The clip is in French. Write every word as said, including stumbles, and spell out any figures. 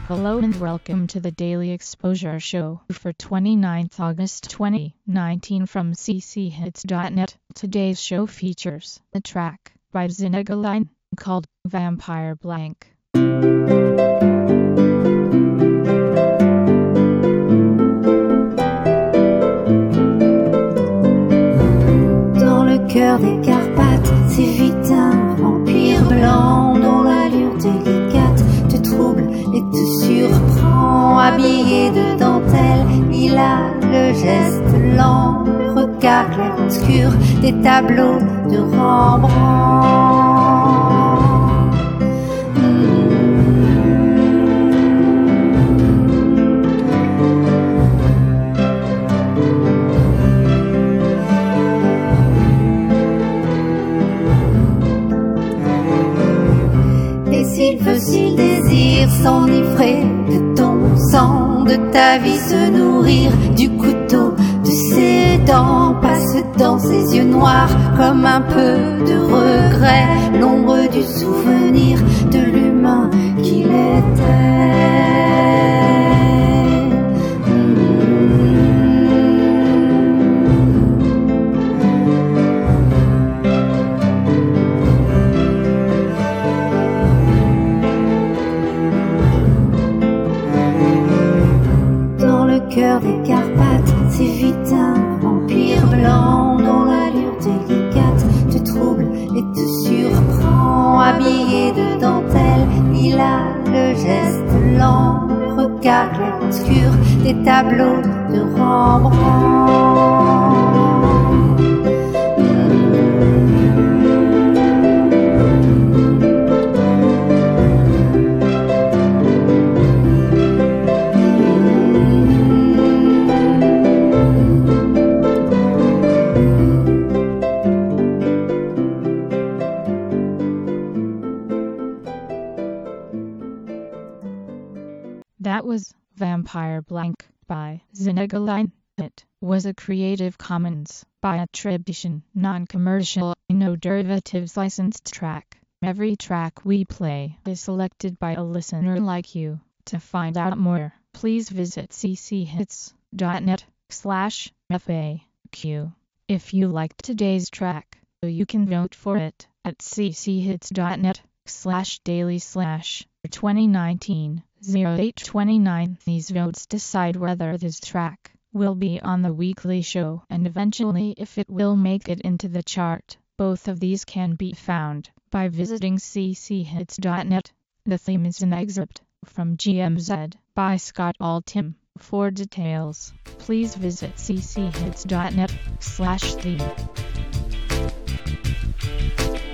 Hello and welcome to the Daily Exposure Show for twenty-ninth August twenty nineteen from c c hits dot net. Today's show features a track by Zinagaline called Vampire Blank. Dans le cœur des Carpates, c'est vite un vampire blanc dont l'allure délicate te trouble et te surprend. Habillé de dentelle, il a le geste lent, le regard clair-obscur des tableaux de Rembrandt. S'il veut, s'il désire s'enivrer de ton sang, de ta vie se nourrir du couteau de ses dents, passe dans ses yeux noirs comme un peu de regret, l'ombre du souvenir de l'humain qu'il était. Cœur des Carpates, c'est vite un vampire blanc dont l'allure délicate te trouble et te surprend. Habillé de dentelle, il a le geste lent, le regard clair-obscur des tableaux de Rembrandt. That was Vampire Blank by Zinagaline. It was a Creative Commons by attribution, non-commercial, no derivatives licensed track. Every track we play is selected by a listener like you. To find out more, please visit c c hits dot net slash F A Q. If you liked today's track, you can vote for it at c c hits dot net slash daily slash twenty nineteen oh eight twenty-nine. These votes decide whether this track will be on the weekly show and eventually if it will make it into the chart. Both of these can be found by visiting c c hits dot net. The theme is an excerpt from G M Z by Scott Altham. For details, please visit c c hits dot net slash theme.